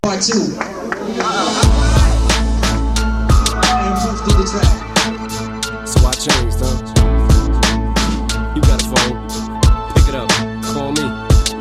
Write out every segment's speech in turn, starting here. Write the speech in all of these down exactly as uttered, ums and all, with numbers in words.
Part two. And Prince did the track. So I changed, huh? You got a phone. Pick it up. Call me.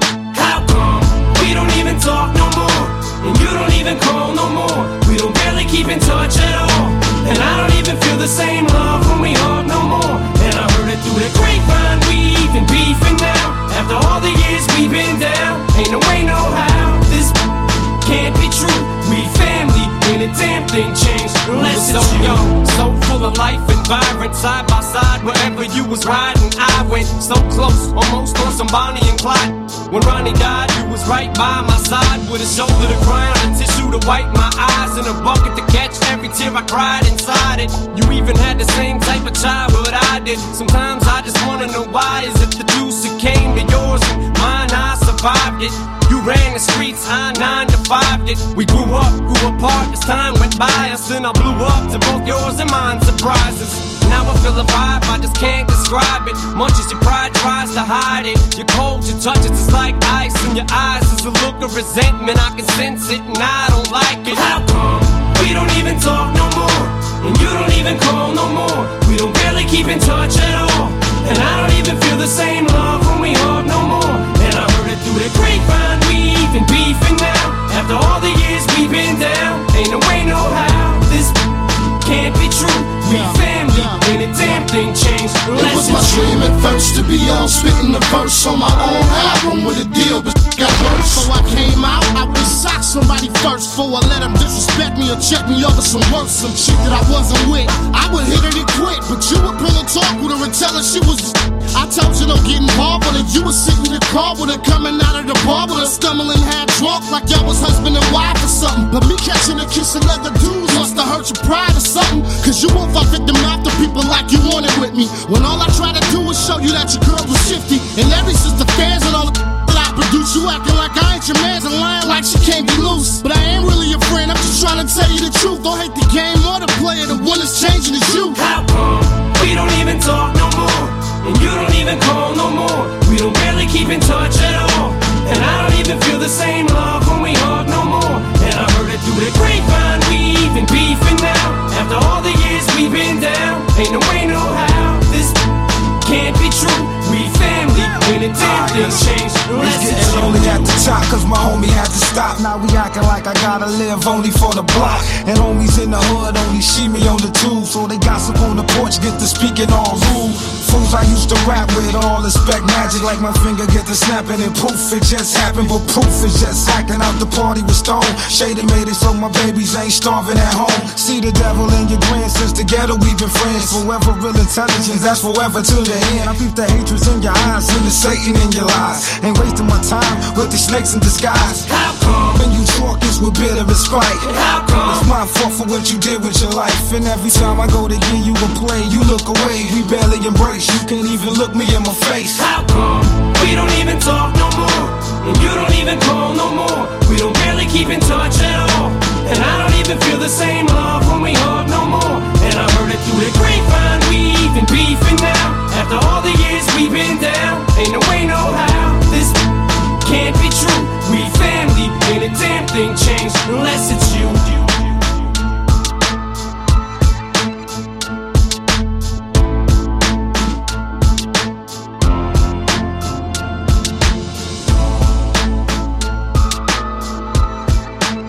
How come we don't even talk no more? And you don't even call no more. We don't barely keep in touch at all. And I don't even feel the same love when we hug no more. And I heard it through the grapevine, we even beefing now. After all the years we've been down, ain't no way, no how. This can't be true. We family, ain't a damn thing changed. Unless it's so young, so full of life and vibrant. Side by side, wherever you was riding, I went so close, almost on some Bonnie and Clyde. When Ronnie died, you was right by my side, with a shoulder to cry on, a tissue to wipe my eyes, and a bucket to catch every tear I cried inside it. You even had the same type of childhood I did. Sometimes I just wanna know why. Is it the deuce that came to yours and mine? I survived it. You ran the streets, I nine to five did. We grew up, grew apart as time went by us. Then I blew up to both yours and mine surprises. Now I feel a vibe, I just can't describe it. Much as your pride tries to hide it, you're cold, your touch it, it's like ice in your eyes. Is a look of resentment, I can sense it and I don't like it. How come we don't even talk no more? And you don't even call no more. We don't barely keep in touch at all. And I don't even feel the same love when we hug no more. And I heard it through the grapevine, we even beefing now. After all the years we've been down, ain't no way, no how. This can't be true. We family, ain't a damn thing changed. It was my dream at first to be on spitting the verse on my own album with a deal, but got worse. So I came out, I would sock somebody first for I let them disrespect me or check me over some worse. Some shit that I wasn't with, I would hit it and quit. But you would pillow talk with her and tell her she was. I told you don't get involved with it. You was sitting in the car with her, coming out of the bar with her, stumbling half drunk like y'all was husband and wife or something. But me catching her kissing other dudes must have hurt your pride or something. Cause you won't fuck at the mouth to people like you wanted with me. When all I try to do is show you that your girl was shifty. And every sister fans and all the that I produce, you acting like I ain't your man's and lying like she can't be loose. But I ain't really your friend, I'm just trying to tell you the truth. Don't hate the game or the player, the one that's changing is you. How come we don't even talk no more? And you don't even call no more. We don't barely keep in touch at all. And I don't even feel the same love when we hug no more. And I heard it through the grapevine, we even beefing now. After all the years we've been down, ain't no way, no how. This can't be true. We family, ain't a damn thing changed. It's getting lonely at the top, cause my homie had to stop. Now we acting like I gotta live only for the block. And homies in the hood only see me on the tube. So they gossip on the porch, get to speaking all rude. Fools I used to rap with, all expect magic. Like my finger get to snapping and poof, it just happened. But proof is just acting out the party with Stone. Shady made it so my babies ain't starving at home. See the devil in your grand, since together we've been friends. Forever real intelligence, that's forever to the end. I peep the hatred in your eyes and the Satan in your lies. Ain't wasting my time with the snakes in disguise. How come when you talk it's with bitter and spite? How come it's my fault for what you did with your life? And every time I go to give you a play, you look away. We barely embrace. You can't even look me in my face. How come we don't even talk no more? And you don't even call no more. We don't barely keep in touch at all. And I don't even feel the same love when we hug no more. And I heard it through the grapevine, we even beefing now. After all the years we've been down, ain't no way, no how. This can't be true. We family, ain't a damn thing changed.